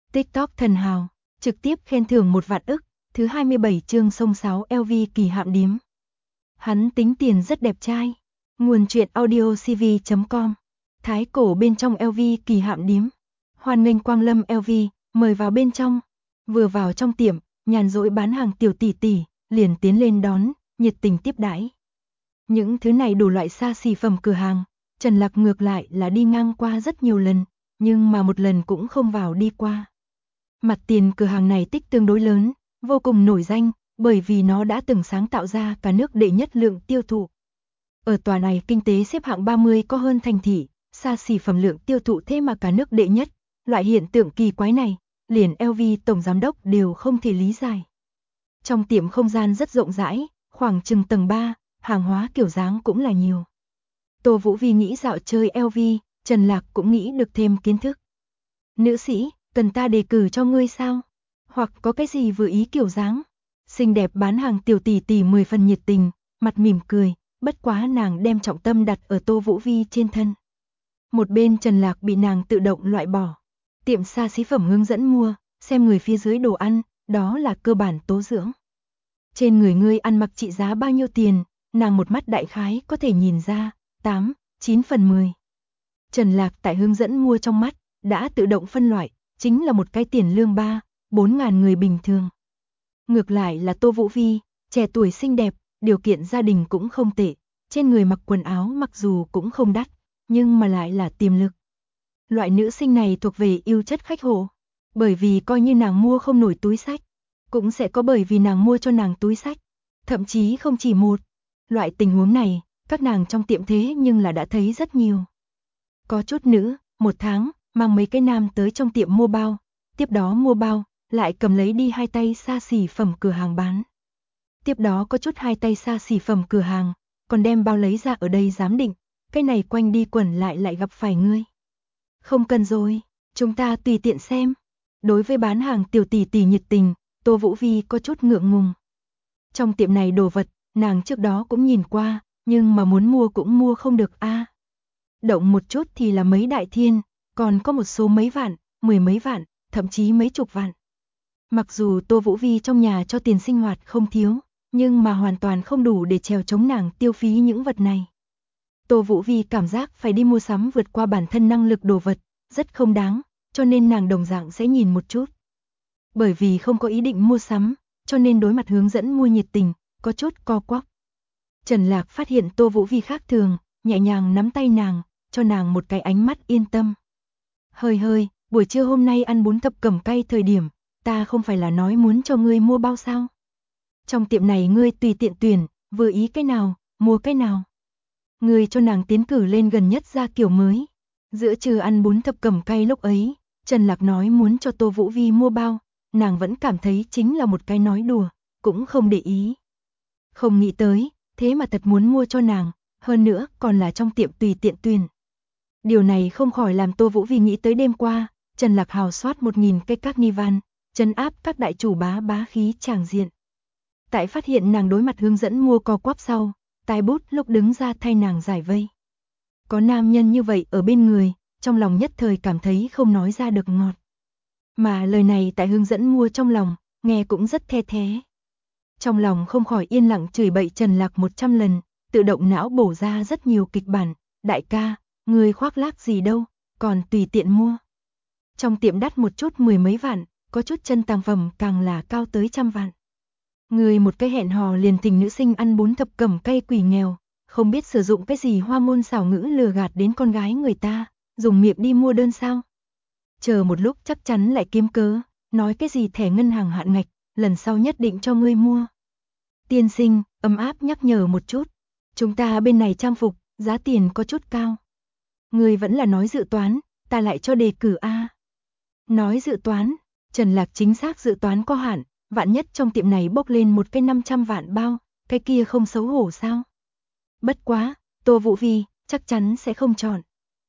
TikTok thần hào, trực tiếp khen thưởng 1 vạn ức, thứ 27 chương sông sáo LV kỳ hạm điếm. Hắn tính tiền rất đẹp trai. Nguồn truyện audio cv.com. Thái cổ bên trong LV kỳ hạm điếm. Hoan nghênh quang lâm LV, mời vào bên trong. Vừa vào trong tiệm, nhàn rỗi bán hàng tiểu tỷ tỷ liền tiến lên đón, nhiệt tình tiếp đãi. Những thứ này đủ loại xa xỉ phẩm cửa hàng, Trần Lạc ngược lại là đi ngang qua rất nhiều lần, nhưng mà một lần cũng không vào đi qua. Mặt tiền cửa hàng này tích tương đối lớn, vô cùng nổi danh, bởi vì nó đã từng sáng tạo ra cả nước đệ nhất lượng tiêu thụ. Ở tòa này kinh tế xếp hạng 30 có hơn thành thị, xa xỉ phẩm lượng tiêu thụ thế mà cả nước đệ nhất, loại hiện tượng kỳ quái này, liền LV tổng giám đốc đều không thể lý giải. Trong tiệm không gian rất rộng rãi, khoảng chừng tầng 3, hàng hóa kiểu dáng cũng là nhiều. Tô Vũ Vi nghĩ dạo chơi LV, Trần Lạc cũng nghĩ được thêm kiến thức. Nữ sĩ, cần ta đề cử cho ngươi sao? Hoặc có cái gì vừa ý kiểu dáng? Xinh đẹp bán hàng tiểu tỷ tỷ 10 phần nhiệt tình, mặt mỉm cười, bất quá nàng đem trọng tâm đặt ở Tô Vũ Vi trên thân. Một bên Trần Lạc bị nàng tự động loại bỏ. Tiệm xa xí phẩm hướng dẫn mua, xem người phía dưới đồ ăn, đó là cơ bản tố dưỡng. Trên người ngươi ăn mặc trị giá bao nhiêu tiền, nàng một mắt đại khái có thể nhìn ra, 8, 9 phần 10. Trần Lạc tại hướng dẫn mua trong mắt, đã tự động phân loại, chính là một cái tiền lương 3, 4 ngàn người bình thường. Ngược lại là Tô Vũ Vi, trẻ tuổi xinh đẹp, điều kiện gia đình cũng không tệ, trên người mặc quần áo mặc dù cũng không đắt, nhưng mà lại là tiềm lực. Loại nữ sinh này thuộc về yêu chất khách hộ, bởi vì coi như nàng mua không nổi túi xách, cũng sẽ có bởi vì nàng mua cho nàng túi xách, thậm chí không chỉ một. Loại tình huống này, các nàng trong tiệm thế nhưng là đã thấy rất nhiều. Có chút nữ, 1 tháng, mang mấy cái nam tới trong tiệm mua bao, tiếp đó mua bao, lại cầm lấy đi hai tay xa xỉ phẩm cửa hàng bán. Tiếp đó có chút hai tay xa xỉ phẩm cửa hàng, còn đem bao lấy ra ở đây giám định, cái này quanh đi quẩn lại gặp phải ngươi. Không cần rồi, chúng ta tùy tiện xem. Đối với bán hàng tiểu tỷ tỷ nhiệt tình, Tô Vũ Vi có chút ngượng ngùng. Trong tiệm này đồ vật, nàng trước đó cũng nhìn qua, nhưng mà muốn mua cũng mua không được a. Động một chút thì là mấy đại thiên, còn có một số mấy vạn, 10 mấy vạn, thậm chí mấy chục vạn. Mặc dù Tô Vũ Vi trong nhà cho tiền sinh hoạt không thiếu, nhưng mà hoàn toàn không đủ để chèo chống nàng tiêu phí những vật này. Tô Vũ Vi cảm giác phải đi mua sắm vượt qua bản thân năng lực đồ vật, rất không đáng, cho nên nàng đồng dạng sẽ nhìn một chút. Bởi vì không có ý định mua sắm, cho nên đối mặt hướng dẫn mua nhiệt tình, có chút co quắp. Trần Lạc phát hiện Tô Vũ Vi khác thường, nhẹ nhàng nắm tay nàng, cho nàng một cái ánh mắt yên tâm. Hơi, buổi trưa hôm nay ăn bún thập cẩm cay thời điểm, ta không phải là nói muốn cho ngươi mua bao sao? Trong tiệm này ngươi tùy tiện tuyển, vừa ý cái nào, mua cái nào. Ngươi cho nàng tiến cử lên gần nhất ra kiểu mới. Giữa trưa ăn bún thập cẩm cay lúc ấy, Trần Lạc nói muốn cho Tô Vũ Vi mua bao, nàng vẫn cảm thấy chính là một cái nói đùa, cũng không để ý. Không nghĩ tới, thế mà thật muốn mua cho nàng, hơn nữa còn là trong tiệm tùy tiện tuyển. Điều này không khỏi làm Tô Vũ Vi nghĩ tới đêm qua, Trần Lạc hào soát 1000 cây carnival, trấn áp các đại chủ bá khí tràng diện. Tại phát hiện nàng đối mặt hướng dẫn mua co quắp sau, tài bút lúc đứng ra thay nàng giải vây. Có nam nhân như vậy ở bên người, trong lòng nhất thời cảm thấy không nói ra được ngọt. Mà lời này tại hướng dẫn mua trong lòng, nghe cũng rất the thế. Trong lòng không khỏi yên lặng chửi bậy Trần Lạc 100 lần, tự động não bổ ra rất nhiều kịch bản, đại ca, người khoác lác gì đâu, còn tùy tiện mua. Trong tiệm đắt một chút 10 mấy vạn, có chút chân tàng phẩm càng là cao tới 100 vạn. Người một cái hẹn hò liền thỉnh nữ sinh ăn bún thập cẩm cay quỷ nghèo, không biết sử dụng cái gì hoa môn xảo ngữ lừa gạt đến con gái người ta, dùng miệng đi mua đơn sao. Chờ một lúc chắc chắn lại kiếm cớ, nói cái gì thẻ ngân hàng hạn ngạch, lần sau nhất định cho ngươi mua. Tiên sinh, ấm áp nhắc nhở một chút, chúng ta bên này trang phục, giá tiền có chút cao. Ngươi vẫn là nói dự toán, ta lại cho đề cử a. Nói dự toán, Trần Lạc chính xác dự toán có hạn, vạn nhất trong tiệm này bốc lên một cái 500 vạn bao, cái kia không xấu hổ sao? Bất quá, Tô Vũ Vi chắc chắn sẽ không chọn.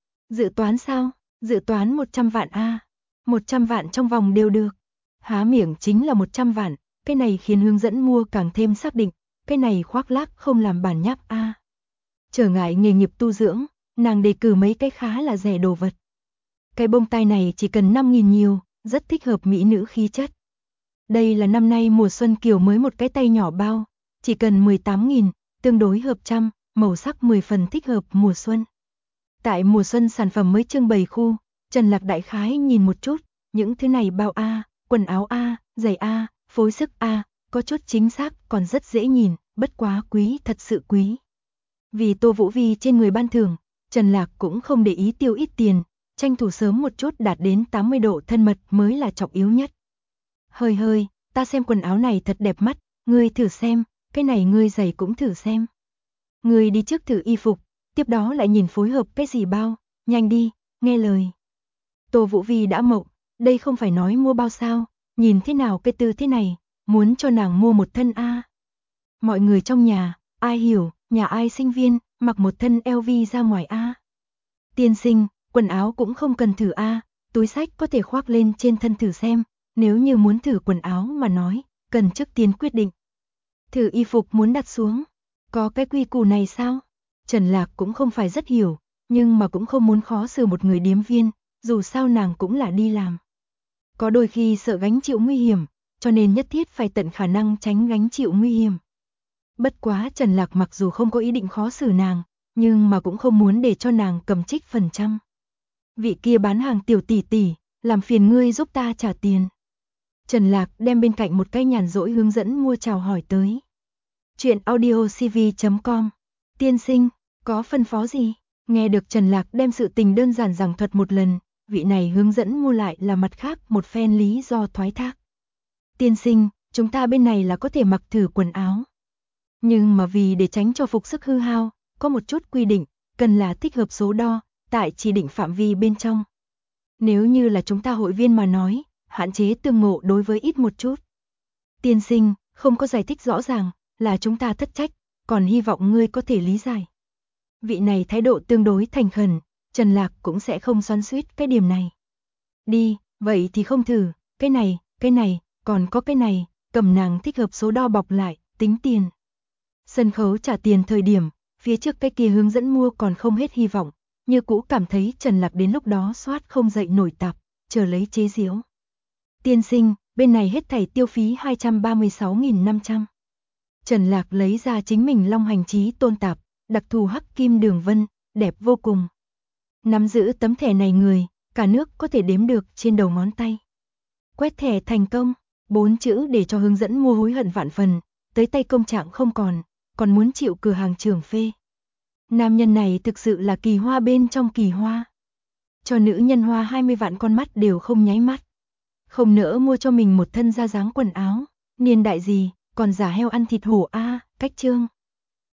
Dự toán sao? Dự toán 100 vạn a. 100 vạn trong vòng đều được. Há miệng chính là 100 vạn, cái này khiến hướng dẫn mua càng thêm xác định, cái này khoác lác không làm bản nháp a. Trở ngại nghề nghiệp tu dưỡng, nàng đề cử mấy cái khá là rẻ đồ vật. Cái bông tai này chỉ cần 5.000 nhiều, rất thích hợp mỹ nữ khí chất. Đây là năm nay mùa xuân kiểu mới một cái tay nhỏ bao, chỉ cần 18.000, tương đối hợp trăm, màu sắc 10 phần thích hợp mùa xuân. Tại mùa xuân sản phẩm mới trưng bày khu, Trần Lạc đại khái nhìn một chút, những thứ này bao A, quần áo A, giày A, phối sức A, có chút chính xác còn rất dễ nhìn, bất quá quý thật sự quý. Vì Tô Vũ Vi trên người ban thưởng, Trần Lạc cũng không để ý tiêu ít tiền, tranh thủ sớm một chút đạt đến 80 độ thân mật mới là trọng yếu nhất. Hơi, ta xem quần áo này thật đẹp mắt, ngươi thử xem, cái này ngươi giày cũng thử xem. Ngươi đi trước thử y phục, tiếp đó lại nhìn phối hợp cái gì bao, nhanh đi, nghe lời. Tô Vũ Vi đã mộng, đây không phải nói mua bao sao, nhìn thế nào cái tư thế này, muốn cho nàng mua một thân A. Mọi người trong nhà, ai hiểu, nhà ai sinh viên, mặc một thân LV ra ngoài A. Tiên sinh, quần áo cũng không cần thử A, túi xách có thể khoác lên trên thân thử xem, nếu như muốn thử quần áo mà nói, cần trước tiên quyết định. Thử y phục muốn đặt xuống, có cái quy củ này sao? Trần Lạc cũng không phải rất hiểu, nhưng mà cũng không muốn khó xử một người điếm viên, dù sao nàng cũng là đi làm. Có đôi khi sợ gánh chịu nguy hiểm, cho nên nhất thiết phải tận khả năng tránh gánh chịu nguy hiểm. Bất quá Trần Lạc mặc dù không có ý định khó xử nàng, nhưng mà cũng không muốn để cho nàng cầm trích phần trăm. Vị kia bán hàng tiểu tỷ tỷ, làm phiền ngươi giúp ta trả tiền. Trần Lạc đem bên cạnh một cái nhàn rỗi hướng dẫn mua chào hỏi tới. Chuyện audiocv.com. Tiên sinh, có phân phó gì? Nghe được Trần Lạc đem sự tình đơn giản giảng thuật một lần, vị này hướng dẫn mua lại là mặt khác một phen lý do thoái thác. Tiên sinh, chúng ta bên này là có thể mặc thử quần áo. Nhưng mà vì để tránh cho phục sức hư hao, có một chút quy định, cần là thích hợp số đo, tại chỉ định phạm vi bên trong. Nếu như là chúng ta hội viên mà nói, hạn chế tương ngộ đối với ít một chút. Tiên sinh, không có giải thích rõ ràng, là chúng ta thất trách, còn hy vọng ngươi có thể lý giải. Vị này thái độ tương đối thành khẩn, Trần Lạc cũng sẽ không xoắn xuýt cái điểm này. Đi, vậy thì không thử, cái này, còn có cái này, cầm nàng thích hợp số đo bọc lại, tính tiền. Sân khấu trả tiền thời điểm, phía trước cái kia hướng dẫn mua còn không hết hy vọng, như cũ cảm thấy Trần Lạc đến lúc đó soát không dậy nổi tạp, chờ lấy chế giễu. Tiên sinh, bên này hết thảy tiêu phí 236.500. Trần Lạc lấy ra chính mình long hành chí tôn tạp, đặc thù hắc kim đường vân, đẹp vô cùng. Nắm giữ tấm thẻ này người, cả nước có thể đếm được trên đầu ngón tay. Quét thẻ thành công, 4 chữ để cho hướng dẫn mua hối hận vạn phần, tới tay công trạng không còn muốn chịu cửa hàng trưởng phê. Nam nhân này thực sự là kỳ hoa bên trong kỳ hoa. Cho nữ nhân hoa 20 vạn con mắt đều không nháy mắt. Không nỡ mua cho mình một thân da dáng quần áo, niên đại gì, còn giả heo ăn thịt hổ a, cách chương.